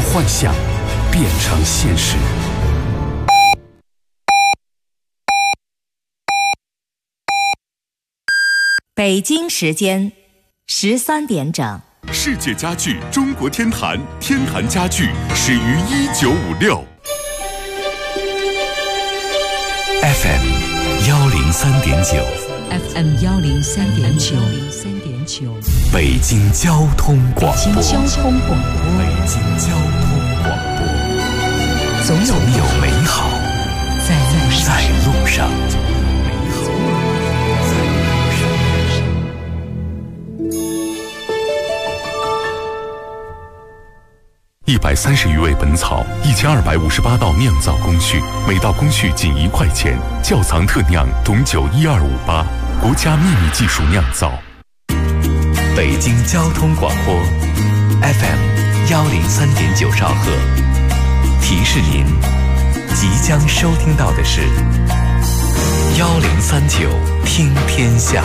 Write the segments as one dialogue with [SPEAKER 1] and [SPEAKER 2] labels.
[SPEAKER 1] 幻想变成现实。
[SPEAKER 2] 北京时间13点整。
[SPEAKER 1] 世界家具中国天坛，天坛家具始于1956。FM 103.9。
[SPEAKER 3] FM 103.9，
[SPEAKER 1] 北京交通广播。
[SPEAKER 3] 北京交通广播。
[SPEAKER 1] 北京交通广播。
[SPEAKER 3] 总有
[SPEAKER 1] 美好
[SPEAKER 3] 在路上。
[SPEAKER 1] 130余味本草，1258道酿造工序，每道工序仅1块钱。窖藏特酿董酒12588，国家秘密技术酿造。
[SPEAKER 4] 北京交通广播 FM 103.9兆赫，提示您即将收听到的是1039听天下。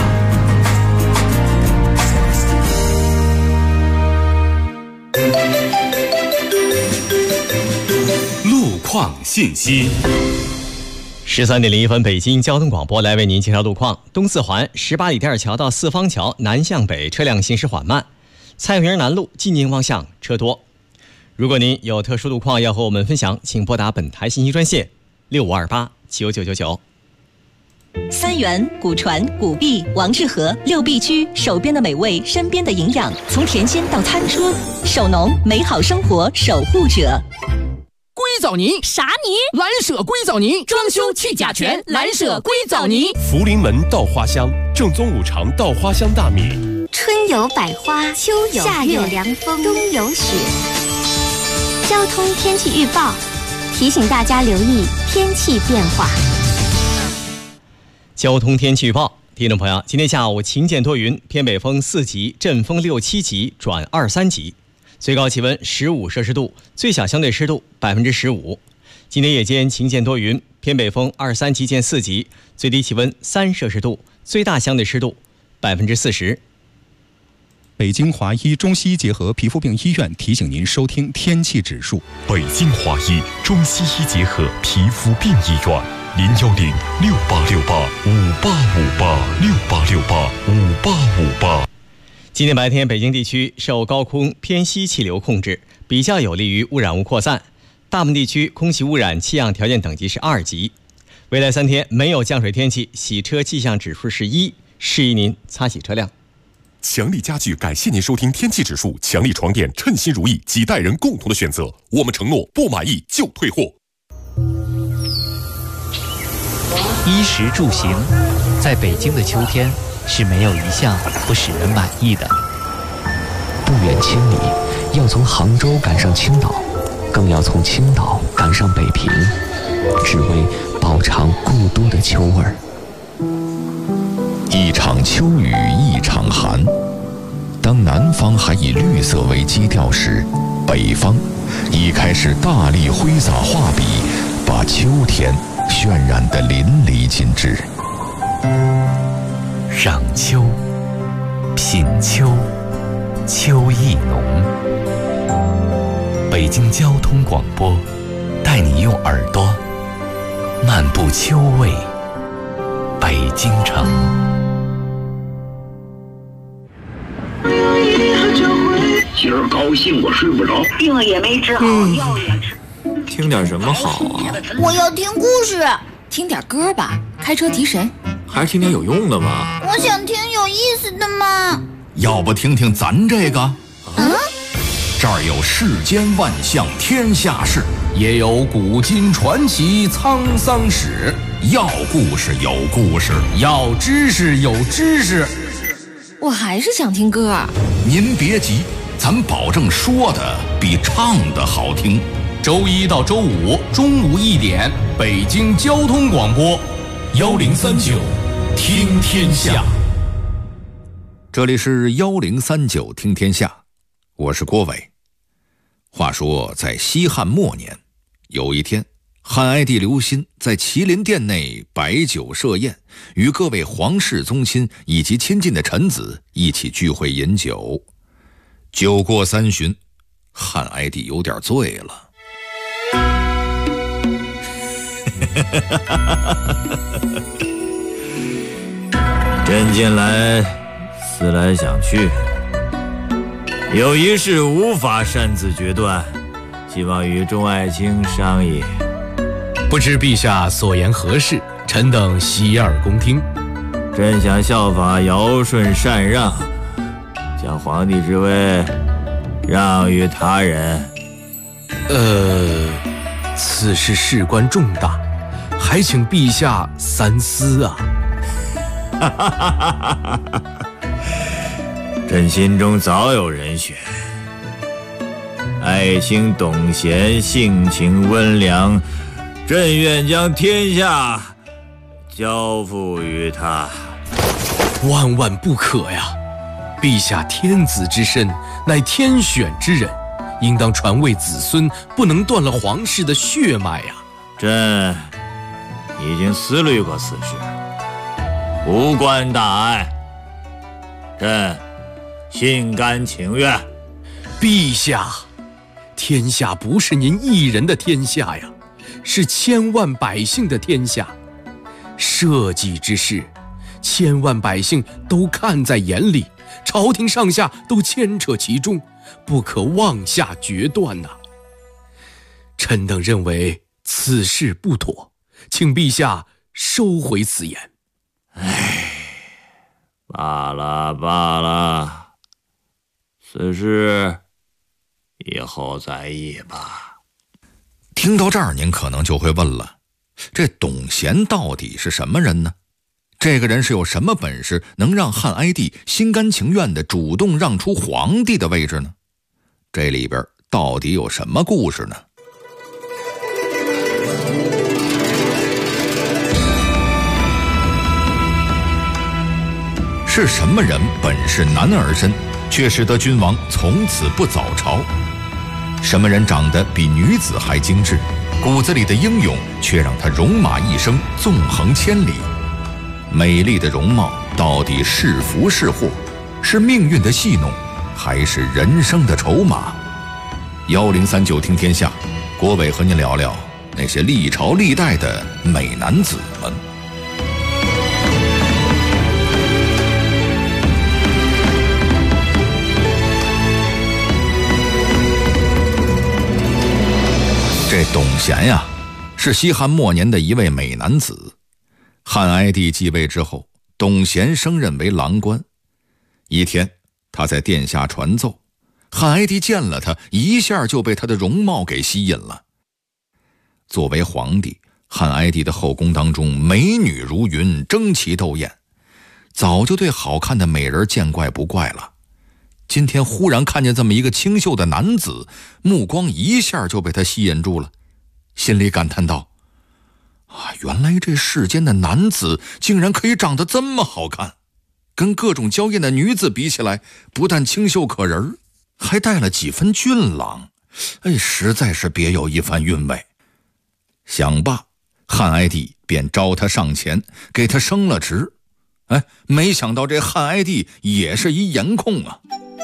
[SPEAKER 1] 路况信息。
[SPEAKER 5] 13点01分，北京交通广播来为您介绍路况。东四环18里店桥到四方桥南向北车辆行驶缓慢，蔡园南路进京方向车多。如果您有特殊路况要和我们分享，请拨打本台信息专线6528999999。
[SPEAKER 6] 三元、古传、古壁、王致和6必居，手边的美味，身边的营养，从甜心到餐桌，手农美好生活守护者。
[SPEAKER 7] 硅藻泥
[SPEAKER 8] 啥泥？
[SPEAKER 7] 蓝舍硅藻泥，装修去甲醛，蓝舍硅藻泥。
[SPEAKER 9] 福临门稻花香，正宗五常稻花香大米。
[SPEAKER 10] 春有百花，秋有夏有凉风，冬有雪。交通天气预报提醒大家留意天气变化。
[SPEAKER 5] 交通天气预报，听众朋友，今天下午晴间多云，偏北风4级，阵风6、7级转2、3级。 最高气温15摄氏度，最小相对湿度15%。今天夜间晴间多云，偏北风2、3级见4级，最低气温3摄氏度，最大相对湿度40%。
[SPEAKER 11] 北京华医中西医结合皮肤病医院提醒您收听天气指数。
[SPEAKER 1] 北京华医中西医结合皮肤病医院，0106868585858685858。
[SPEAKER 5] 今天白天，北京地区受高空偏西气流控制，比较有利于污染物扩散。大部分地区空气污染气象条件等级是2级。未来3天没有降水天气，洗车气象指数是1，示意您擦洗车辆。
[SPEAKER 1] 强力家具感谢您收听天气指数，强力床垫称心如意，几代人共同的选择。我们承诺不满意就退货。
[SPEAKER 12] 衣食住行，在北京的秋天。 是没有一项不使人满意的。
[SPEAKER 13] 不远千里，要从杭州赶上青岛，更要从青岛赶上北平，只为饱尝故都的秋味儿。
[SPEAKER 14] 一场秋雨一场寒，当南方还以绿色为基调时，北方已开始大力挥洒画笔，把秋天渲染得淋漓尽致。
[SPEAKER 4] 赏秋，品秋，秋意浓。北京交通广播带你用耳朵漫步秋味北京城。
[SPEAKER 15] 今儿高兴我睡不着，
[SPEAKER 16] 病了也没治好，药也吃。
[SPEAKER 17] 听点什么好啊？
[SPEAKER 8] 我要听故事，听点歌吧，开车提神。
[SPEAKER 17] 还是听点有用的吧。
[SPEAKER 8] 我想听有意思的嘛。
[SPEAKER 18] 要不听听咱这个？这儿有世间万象天下事，也有古今传奇沧桑史。要故事有故事，要知识有知识。
[SPEAKER 8] 我还是想听歌。
[SPEAKER 18] 您别急，咱保证说的比唱的好听。周1到周5中午1点，北京交通广播1039。 听天下，这里是1039听天下，我是郭伟。话说，在西汉末年，有一天，汉哀帝刘歆在麒麟殿内摆酒设宴，与各位皇室宗亲以及亲近的臣子一起聚会饮酒。酒过3巡，
[SPEAKER 14] 汉哀帝有点醉了。
[SPEAKER 17] 朕近来思来想去，有一事无法擅自决断，希望与众爱卿商议。
[SPEAKER 18] 不知陛下所言何事？臣等洗耳恭听。
[SPEAKER 17] 朕想效法尧舜禅让，将皇帝之位让于他人。
[SPEAKER 18] 此事事关重大，还请陛下三思啊。
[SPEAKER 17] 朕心中早有人选，爱卿董贤性情温良，朕愿将天下交付于他。
[SPEAKER 18] 万万不可呀！陛下天子之身，乃天选之人，应当传位子孙，不能断了皇室的血脉呀。
[SPEAKER 17] 朕已经思虑过此事，无关大碍，朕心甘情愿。
[SPEAKER 18] 陛下，天下不是您一人的天下呀，是千万百姓的天下。社稷之事，千万百姓都看在眼里，朝廷上下都牵扯其中，不可妄下决断呐。臣等认为此事不妥，请陛下收回此言。
[SPEAKER 17] 罢了，此事以后再议吧。
[SPEAKER 14] 听到这儿，您可能就会问了，这董贤到底是什么人呢？这个人是有什么本事，能让汉哀帝心甘情愿地主动让出皇帝的位置呢？这里边到底有什么故事呢？是什么人本是男儿身，却使得君王从此不早朝？什么人长得比女子还精致，骨子里的英勇却让他戎马一生，纵横千里？美丽的容貌到底是福是祸？是命运的戏弄，还是人生的筹码？1039听天下，郭伟和您聊聊那些历朝历代的美男子们。这董贤呀，是西汉末年的一位美男子。汉哀帝继位之后，董贤升任为郎官。一天，他在殿下传奏，汉哀帝见了他，一下就被他的容貌给吸引了。作为皇帝，汉哀帝的后宫当中美女如云，争奇斗艳，早就对好看的美人见怪不怪了。今天忽然看见这么一个清秀的男子，目光一下就被他吸引住了，心里感叹道：原来这世间的男子竟然可以长得这么好看，跟各种娇艳的女子比起来，不但清秀可人，还带了几分俊朗，实在是别有一番韵味。想罢，汉哀帝便召他上前，给他升了职。没想到这汉哀帝也是一颜控啊。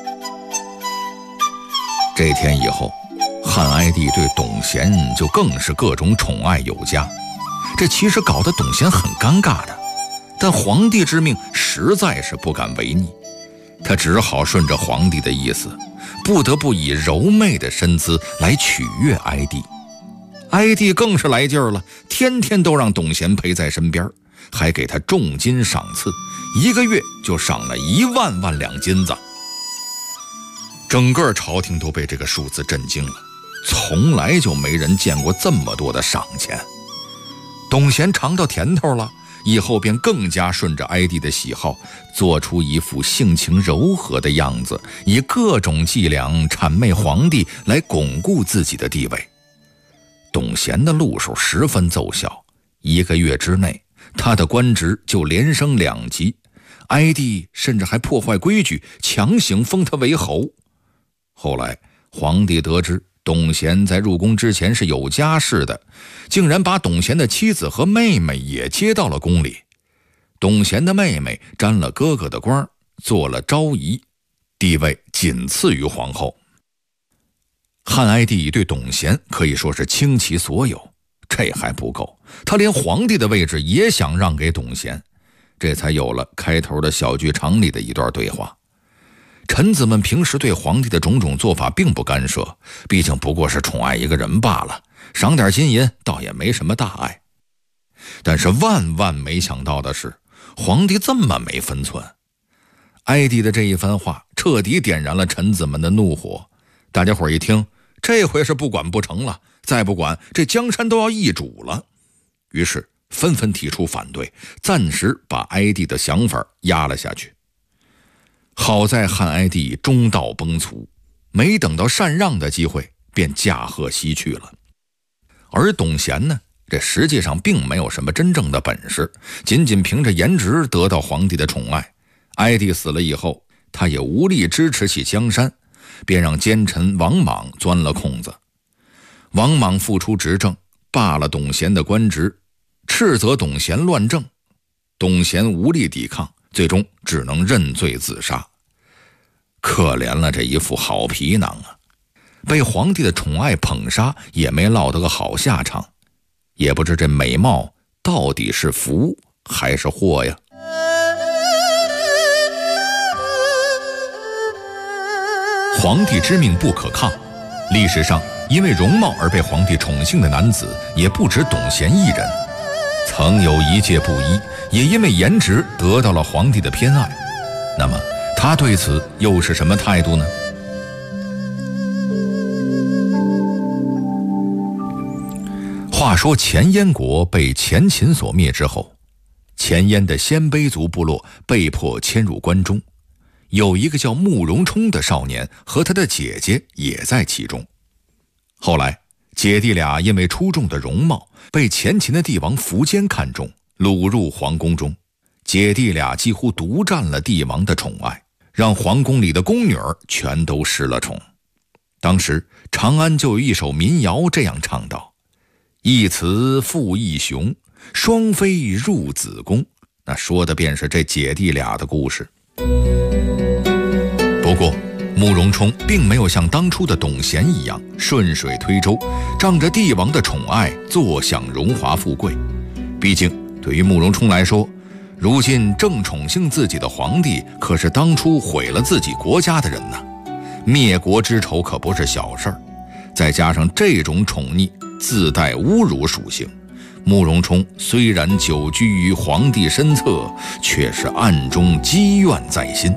[SPEAKER 14] 这天以后，汉哀帝对董贤就更是各种宠爱有加，这其实搞得董贤很尴尬的，但皇帝之命实在是不敢违逆，他只好顺着皇帝的意思，不得不以柔媚的身姿来取悦哀帝。哀帝更是来劲儿了，天天都让董贤陪在身边，还给他重金赏赐，1个月就赏了1万两金子。整个朝廷都被这个数字震惊了，从来就没人见过这么多的赏钱。董贤尝到甜头了，以后便更加顺着哀帝的喜好，做出一副性情柔和的样子，以各种伎俩谄媚皇帝，来巩固自己的地位。董贤的路数十分奏效，1个月之内，他的官职就连升2级，哀帝甚至还破坏规矩，强行封他为侯。后来皇帝得知董贤在入宫之前是有家室的，竟然把董贤的妻子和妹妹也接到了宫里。董贤的妹妹沾了哥哥的光，做了昭仪，地位仅次于皇后。 汉哀帝对董贤可以说是倾其所有，这还不够，他连皇帝的位置也想让给董贤，这才有了开头的小剧场里的一段对话。臣子们平时对皇帝的种种做法并不干涉，毕竟不过是宠爱一个人罢了，赏点金银倒也没什么大碍。但是万万没想到的是，皇帝这么没分寸。哀帝的这一番话彻底点燃了臣子们的怒火，大家伙一听，这回是不管不成了，再不管这江山都要易主了。于是纷纷提出反对，暂时把哀帝的想法压了下去。好在汉哀帝中道崩殂，没等到禅让的机会，便驾鹤西去了。而董贤呢，这实际上并没有什么真正的本事，仅仅凭着颜值得到皇帝的宠爱。哀帝死了以后，他也无力支持起江山，便让奸臣王莽钻了空子。王莽复出执政，罢了董贤的官职，斥责董贤乱政。董贤无力抵抗，最终只能认罪自杀。可怜了这一副好皮囊啊，被皇帝的宠爱捧杀，也没落得个好下场。也不知这美貌到底是福还是祸呀。皇帝之命不可抗，历史上因为容貌而被皇帝宠幸的男子也不止董贤一人，曾有一介布衣也因为颜值得到了皇帝的偏爱。那么他对此又是什么态度呢？话说前燕国被前秦所灭之后，前燕的鲜卑族部落被迫迁入关中，有一个叫慕容冲的少年和他的姐姐也在其中。后来姐弟俩因为出众的容貌被前秦的帝王苻坚看中，掳入皇宫中。姐弟俩几乎独占了帝王的宠爱，让皇宫里的宫女儿全都失了宠。当时长安就有一首民谣这样唱道：一雌复一雄，双飞入子宫。那说的便是这姐弟俩的故事。不过慕容冲并没有像当初的董贤一样顺水推舟，仗着帝王的宠爱坐享荣华富贵。毕竟对于慕容冲来说，如今正宠幸自己的皇帝可是当初毁了自己国家的人呢，灭国之仇可不是小事儿。再加上这种宠溺自带侮辱属性，慕容冲虽然久居于皇帝身侧，却是暗中积怨在心。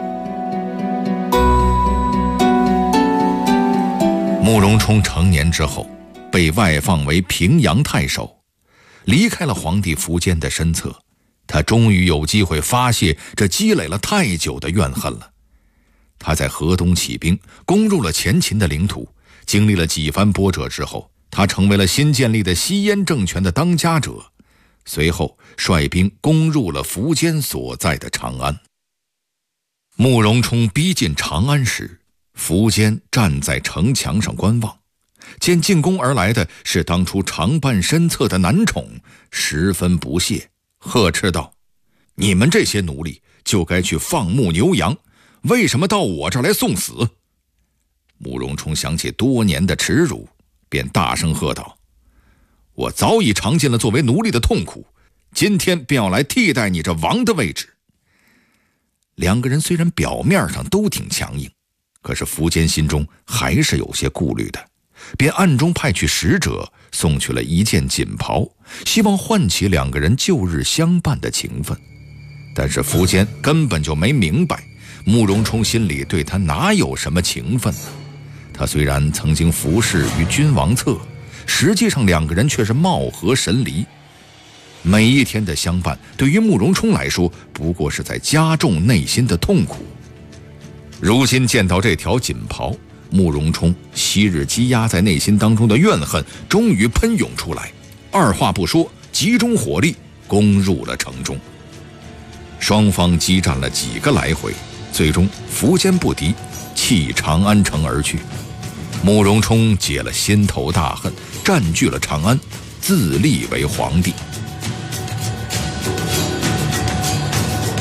[SPEAKER 14] 慕容冲成年之后，被外放为平阳太守，离开了皇帝苻坚的身侧。他终于有机会发泄这积累了太久的怨恨了。他在河东起兵，攻入了前秦的领土，经历了几番波折之后，他成为了新建立的西燕政权的当家者。随后率兵攻入了苻坚所在的长安。慕容冲逼近长安时，苻坚站在城墙上观望，见进攻而来的是当初常伴身侧的男宠，十分不屑，呵斥道：你们这些奴隶就该去放牧牛羊，为什么到我这儿来送死？慕容冲想起多年的耻辱，便大声喝道：我早已尝尽了作为奴隶的痛苦，今天便要来替代你这王的位置。两个人虽然表面上都挺强硬，可是苻坚心中还是有些顾虑的，便暗中派去使者送去了一件锦袍，希望唤起两个人旧日相伴的情分。但是苻坚根本就没明白，慕容冲心里对他哪有什么情分呢？他虽然曾经服侍于君王侧，实际上两个人却是貌合神离。每一天的相伴对于慕容冲来说，不过是在加重内心的痛苦。如今见到这条锦袍，慕容冲昔日积压在内心当中的怨恨终于喷涌出来，二话不说，集中火力攻入了城中。双方激战了几个来回，最终苻坚不敌，弃长安城而去。慕容冲解了心头大恨，占据了长安，自立为皇帝。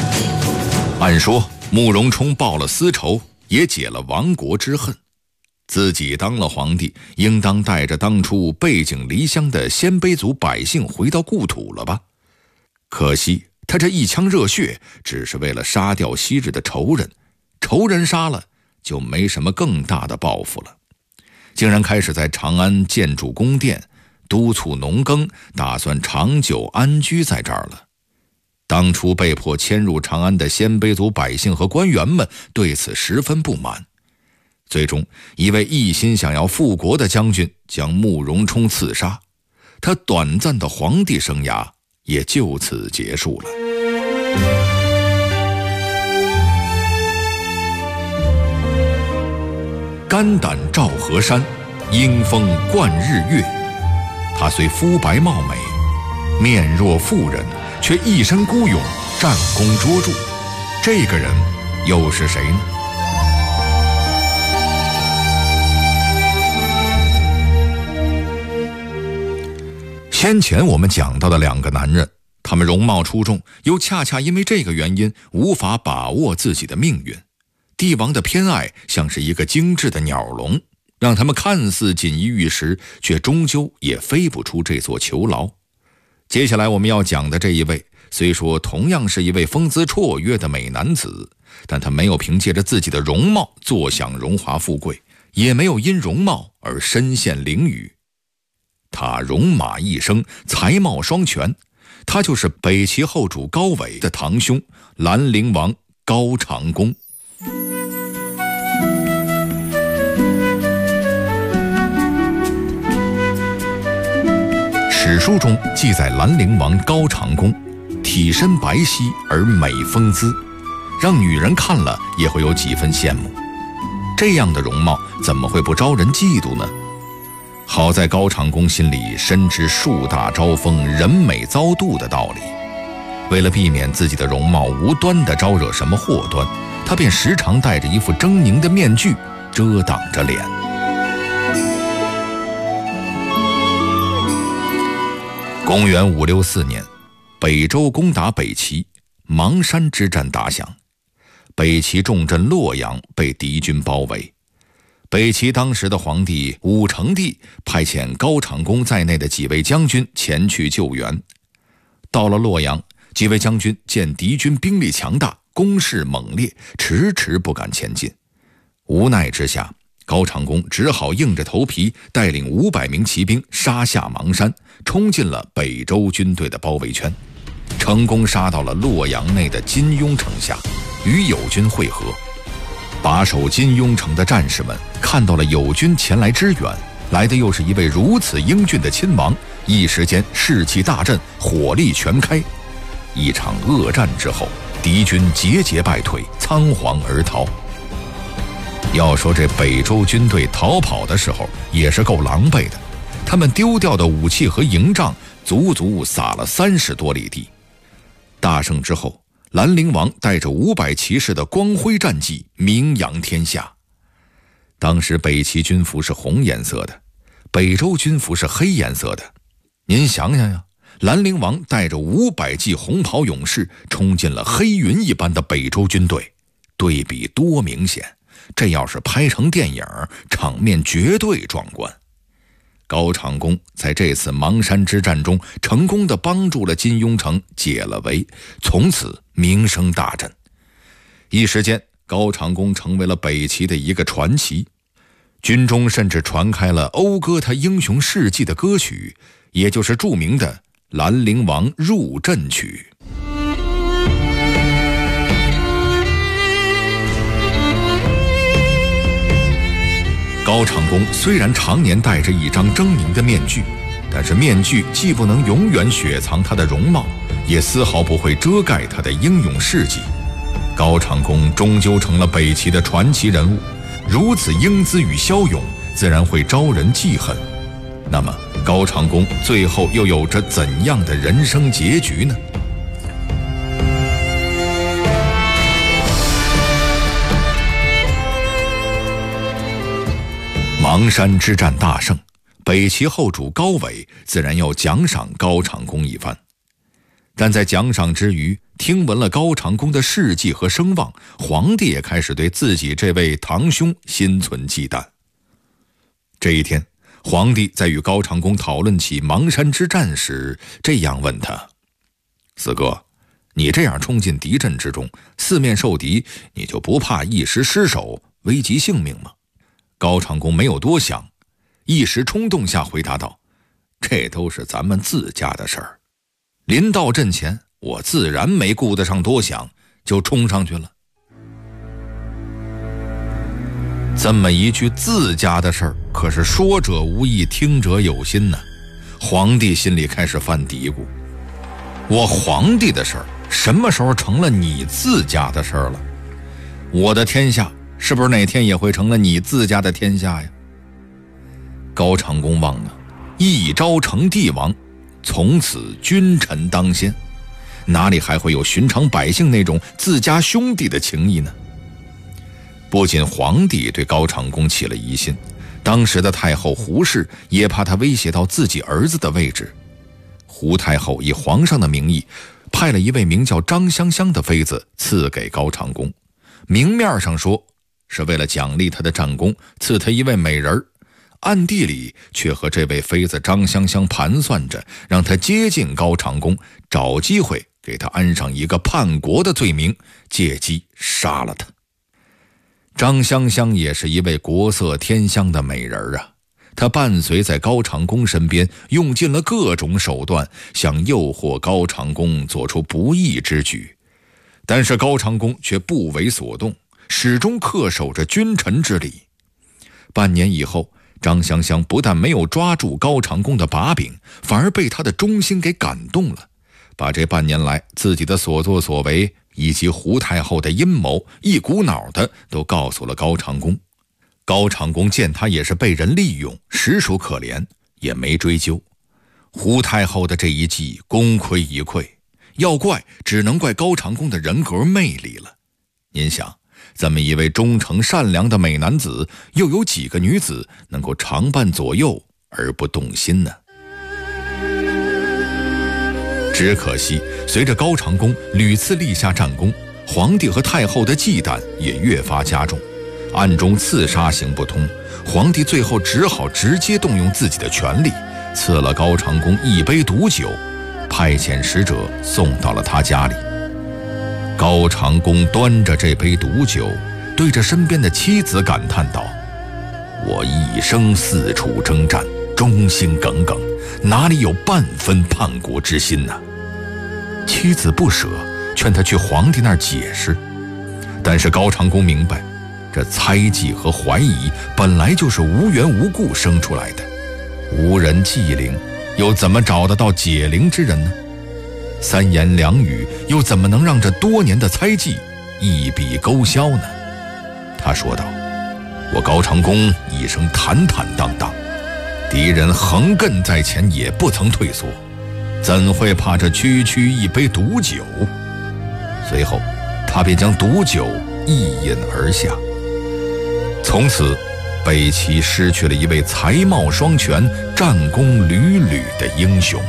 [SPEAKER 14] 按说慕容冲报了私仇，也解了亡国之恨。 自己当了皇帝，应当带着当初背井离乡的鲜卑族百姓回到故土了吧？可惜他这一腔热血只是为了杀掉昔日的仇人，仇人杀了就没什么更大的抱负了，竟然开始在长安建筑宫殿，督促农耕，打算长久安居在这儿了。当初被迫迁入长安的鲜卑族百姓和官员们对此十分不满，最终一位一心想要复国的将军将慕容冲刺杀，他短暂的皇帝生涯也就此结束了。肝胆照河山，英风贯日月。他虽肤白貌美，面若妇人，却一身孤勇，战功卓著。这个人又是谁呢？先前我们讲到的两个男人，他们容貌出众，又恰恰因为这个原因无法把握自己的命运。帝王的偏爱像是一个精致的鸟笼，让他们看似锦衣玉食，却终究也飞不出这座囚牢。接下来我们要讲的这一位，虽说同样是一位风姿绰约的美男子，但他没有凭借着自己的容貌坐享荣华富贵，也没有因容貌而身陷囹圄。他戎马一生，才貌双全，他就是北齐后主高纬的堂兄兰陵王高长恭。史书中记载兰陵王高长恭体身白皙而美风姿，让女人看了也会有几分羡慕。这样的容貌怎么会不招人嫉妒呢？好在高长恭心里深知树大招风，人美遭妒的道理，为了避免自己的容貌无端地招惹什么祸端，他便时常戴着一副狰狞的面具遮挡着脸。公元564年，北周攻打北齐，邙山之战打响，北齐重镇洛阳被敌军包围。北齐当时的皇帝武成帝派遣高长恭在内的几位将军前去救援。到了洛阳，几位将军见敌军兵力强大，攻势猛烈，迟迟不敢前进。无奈之下，高长恭只好硬着头皮带领500名骑兵杀下邙山，冲进了北周军队的包围圈，成功杀到了洛阳内的金庸城下，与友军会合。把守金庸城的战士们看到了友军前来支援，来的又是一位如此英俊的亲王，一时间士气大振，火力全开。一场恶战之后，敌军节节败退，仓皇而逃。要说这北周军队逃跑的时候也是够狼狈的，他们丢掉的武器和营帐足足撒了30多里地。大胜之后，兰陵王带着500骑士的光辉战绩名扬天下。当时北齐军服是红颜色的，北周军服是黑颜色的。您想想呀，兰陵王带着500骑红袍勇士冲进了黑云一般的北周军队，对比多明显！这要是拍成电影，场面绝对壮观。高长恭在这次邙山之战中成功地帮助了金庸城解了围，从此名声大振。一时间，高长恭成为了北齐的一个传奇，军中甚至传开了讴歌他英雄事迹的歌曲，也就是著名的《兰陵王入阵曲》。高长恭虽然常年戴着一张狰狞的面具，但是面具既不能永远雪藏他的容貌，也丝毫不会遮盖他的英勇事迹。高长恭终究成了北齐的传奇人物，如此英姿与骁勇，自然会招人记恨。那么，高长恭最后又有着怎样的人生结局呢？邙山之战大胜，北齐后主高纬自然要奖赏高长恭一番。但在奖赏之余，听闻了高长恭的事迹和声望，皇帝也开始对自己这位堂兄心存忌惮。 这一天，皇帝在与高长恭讨论起邙山之战时，这样问他：四哥，你这样冲进敌阵之中，四面受敌，你就不怕一时失手，危及性命吗？高长恭没有多想，一时冲动下回答道：这都是咱们自家的事儿。临到阵前，我自然没顾得上多想，就冲上去了。这么一句自家的事儿，可是说者无意，听者有心呢。皇帝心里开始犯嘀咕：我皇帝的事儿什么时候成了你自家的事儿了？我的天下是不是哪天也会成了你自家的天下呀？高长恭忘了，一朝成帝王，从此君臣当先，哪里还会有寻常百姓那种自家兄弟的情谊呢？不仅皇帝对高长恭起了疑心，当时的太后胡氏也怕他威胁到自己儿子的位置。胡太后以皇上的名义派了一位名叫张香香的妃子赐给高长恭，明面上说是为了奖励他的战功，赐他一位美人，暗地里却和这位妃子张香香盘算着，让他接近高长恭，找机会给他安上一个叛国的罪名，借机杀了他。张香香也是一位国色天香的美人啊，她伴随在高长恭身边，用尽了各种手段，想诱惑高长恭做出不义之举。但是高长恭却不为所动，始终恪守着君臣之礼。半年以后，张香香不但没有抓住高长恭的把柄，反而被他的忠心给感动了，把这半年来自己的所作所为以及胡太后的阴谋一股脑的都告诉了高长恭。高长恭见他也是被人利用，实属可怜，也没追究。胡太后的这一计功亏一篑，要怪只能怪高长恭的人格魅力了。您想，这么一位忠诚善良的美男子，又有几个女子能够常伴左右而不动心呢？只可惜随着高长恭屡次立下战功，皇帝和太后的忌惮也越发加重，暗中刺杀行不通，皇帝最后只好直接动用自己的权力，赐了高长恭一杯毒酒，派遣使者送到了他家里。高长恭端着这杯毒酒，对着身边的妻子感叹道：我一生四处征战，忠心耿耿，哪里有半分叛国之心呢？妻子不舍，劝他去皇帝那儿解释。但是高长恭明白，这猜忌和怀疑本来就是无缘无故生出来的，无人祭灵，又怎么找得到解灵之人呢？三言两语又怎么能让这多年的猜忌一笔勾销呢？他说道：我高长恭一生坦坦荡荡，敌人横亘在前也不曾退缩，怎会怕这区区一杯毒酒？随后他便将毒酒一饮而下。从此北齐失去了一位才貌双全、战功屡屡的英雄。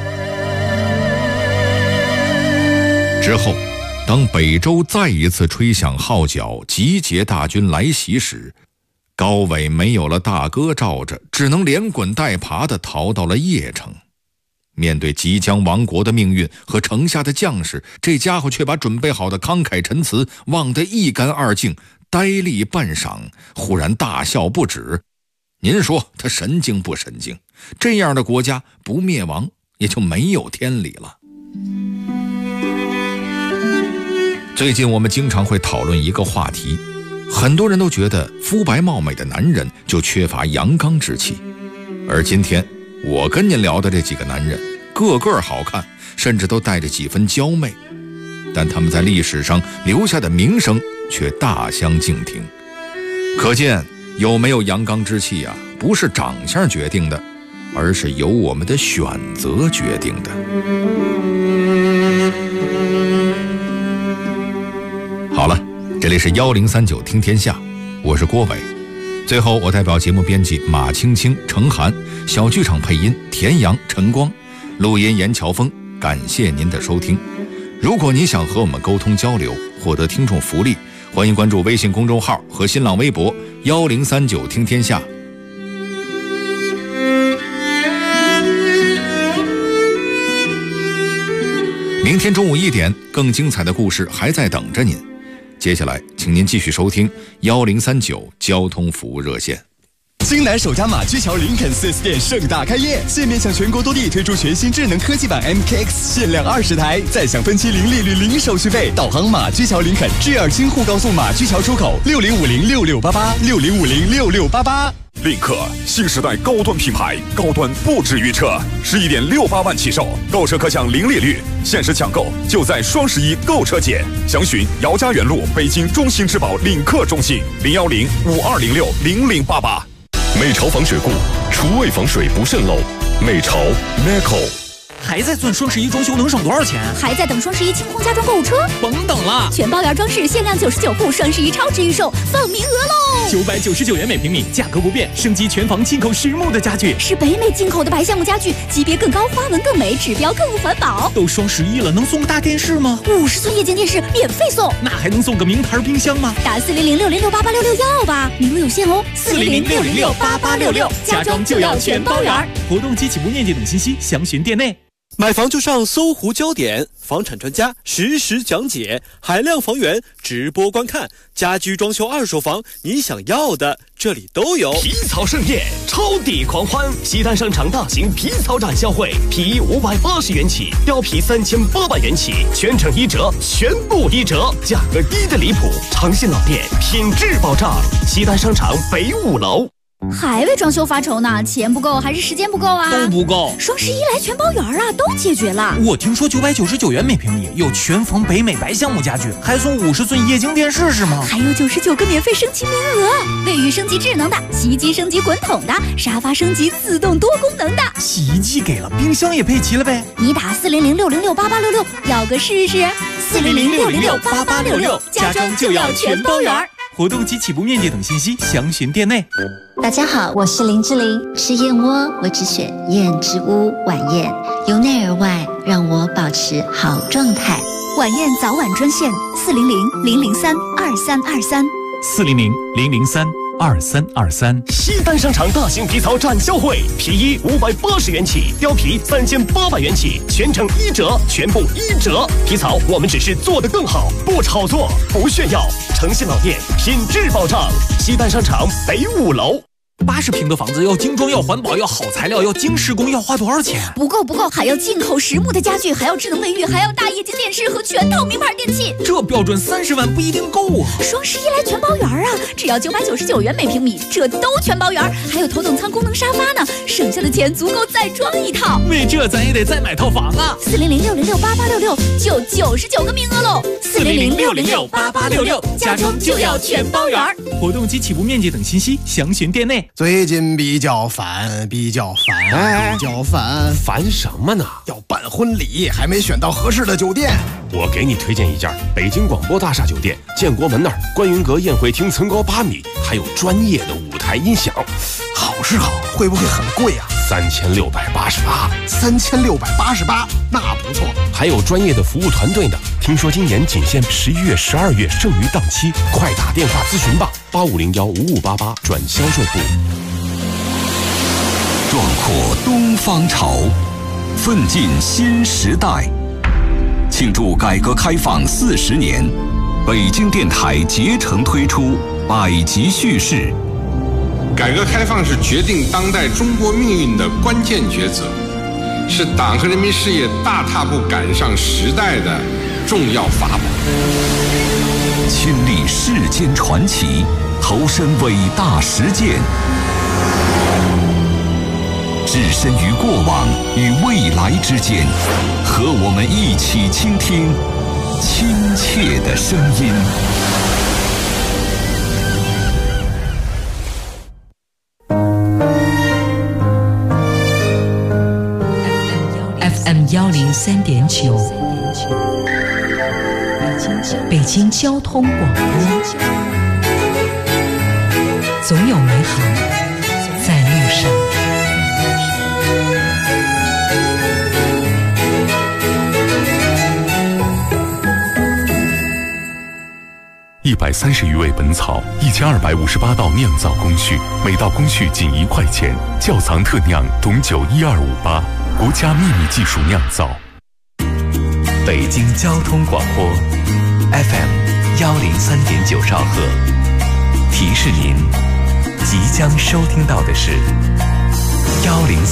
[SPEAKER 14] 之后，当北周再一次吹响号角，集结大军来袭时，高纬没有了大哥罩着，只能连滚带爬地逃到了邺城。面对即将亡国的命运和城下的将士，这家伙却把准备好的慷慨陈词忘得一干二净，呆立半晌，忽然大笑不止。您说他神经不神经？这样的国家不灭亡也就没有天理了。最近我们经常会讨论一个话题，很多人都觉得肤白貌美的男人就缺乏阳刚之气，而今天我跟您聊的这几个男人，个个好看，甚至都带着几分娇媚，但他们在历史上留下的名声却大相径庭。可见有没有阳刚之气啊，不是长相决定的，而是由我们的选择决定的。好了，这里是1039听天下，我是郭伟。最后我代表节目编辑马青青、程涵，小剧场配音田阳、陈光，录音严乔峰，感谢您的收听。如果你想和我们沟通交流，获得听众福利，欢迎关注微信公众号和新浪微博1039听天下。 明天中午1点，更精彩的故事还在等着您。接下来，请您继续收听1039交通服务热线。
[SPEAKER 19] 京南首家马驹桥林肯 4S 店盛大开业，现面向全国多地推出全新智能科技版 MKX， 限量20台，再享分期零利率、零手续费。导航马驹桥林肯，GR京沪高速马驹桥出口，60506688，60506688。
[SPEAKER 20] 领克新时代高端品牌，高端不止于车，11.68万起售，购车可享零利率，限时抢购就在双11购车节。详询姚家园路北京中心之宝领克中心，01052060088。美朝防水固，厨卫防水不渗漏。美朝 Meco。
[SPEAKER 21] 还在算双11装修能省多少钱？
[SPEAKER 22] 还在等双11清空家装购物车？
[SPEAKER 21] 甭等了，
[SPEAKER 22] 全包圆装饰限量99户，双11超值预售，放名额喽
[SPEAKER 21] ！999元每平米，价格不变，升级全房进口实木的家具，
[SPEAKER 22] 是北美进口的白橡木家具，级别更高，花纹更美，指标更环保。
[SPEAKER 21] 都双11了，能送个大电视吗
[SPEAKER 22] ？50寸液晶电视免费送，
[SPEAKER 21] 那还能送个名牌冰箱吗？
[SPEAKER 22] 打400606886要吧，名额有限哦，400606886，家装就要全包圆。
[SPEAKER 21] 活动及起步面积等信息详询店内。
[SPEAKER 23] 买房就上搜狐焦点，房产专家实时讲解，海量房源直播观看，家居装修二手房，你想要的这里都有。
[SPEAKER 24] 皮草盛宴，超抵狂欢！西单商场大型皮草展销会，皮衣580元起，貂皮3800元起，全程1折，全部1折，价格低得离谱。诚信老店，品质保障。西单商场北5楼。
[SPEAKER 22] 还为装修发愁呢？钱不够还是时间不够啊？
[SPEAKER 21] 都不够。
[SPEAKER 22] 双11来全包圆啊，都解决了。
[SPEAKER 21] 我听说999元每平米有全房北美白橡木家具，还送50寸液晶电视是吗？
[SPEAKER 22] 还有99个免费升级名额，卫浴升级智能的，洗衣机升级滚筒的，沙发升级自动多功能的。
[SPEAKER 21] 洗衣机给了，冰箱也配齐了呗？
[SPEAKER 22] 你打400606886，要个试试。400606886，家装就要全包圆。
[SPEAKER 21] 活动及起步面积等信息详询店内。
[SPEAKER 25] 大家好，我是林志玲，吃燕窝我只选燕之屋晚宴，由内而外让我保持好状态。
[SPEAKER 22] 晚宴早晚专线
[SPEAKER 21] 400-003-2323，400-003-2323。
[SPEAKER 24] 西单商场大型皮草展销会，皮衣580元起，貂皮3800元起，全程1折，全部1折。皮草我们只是做得更好，不炒作，不炫耀。诚信老店，品质保障。西单商场北5楼。
[SPEAKER 21] 80平的房子要精装，要环保，要好材料，要精施工，要花多少钱？
[SPEAKER 22] 不够，还要进口实木的家具，还要智能卫浴，还要大液晶电视和全套名牌电器。
[SPEAKER 21] 这标准30万不一定够啊！
[SPEAKER 22] 双11来全包圆啊，只要999元每平米，这都全包圆，还有头等舱功能沙发呢，省下的钱足够再装一套。
[SPEAKER 21] 为这咱也得再买套房啊
[SPEAKER 22] ！400606886就99个名额喽！400606886，家装就要全包圆。
[SPEAKER 21] 活动及起步面积等信息详询店内。
[SPEAKER 26] 最近比较烦，
[SPEAKER 9] 烦什么呢？
[SPEAKER 26] 要办婚礼，还没选到合适的酒店。
[SPEAKER 9] 我给你推荐一家北京广播大厦酒店，建国门那儿，观云阁宴会厅层高8米，还有专业的舞台音响。
[SPEAKER 26] 好是好，会不会很贵啊
[SPEAKER 9] ？3688，
[SPEAKER 26] 那不错。
[SPEAKER 9] 还有专业的服务团队呢。听说今年仅限11月、12月剩余档期，快打电话咨询吧，85015588转销售部。
[SPEAKER 1] 壮阔东方潮，奋进新时代。庆祝改革开放40年，北京电台竭诚推出百集叙事。
[SPEAKER 27] 改革开放是决定当代中国命运的关键抉择，是党和人民事业大踏步赶上时代的重要法宝。
[SPEAKER 1] 亲历世间传奇，投身伟大实践，置身于过往与未来之间，和我们一起倾听亲切的声音。
[SPEAKER 3] FM103.9，北京交通广播，总有美好在路上。
[SPEAKER 1] 130余味本草，1258道酿造工序，每道工序仅1块钱，窖藏特酿董酒12588，国家秘密技术酿造。
[SPEAKER 4] 北京交通广播 FM103.9兆赫。提示您，即将收听到的是103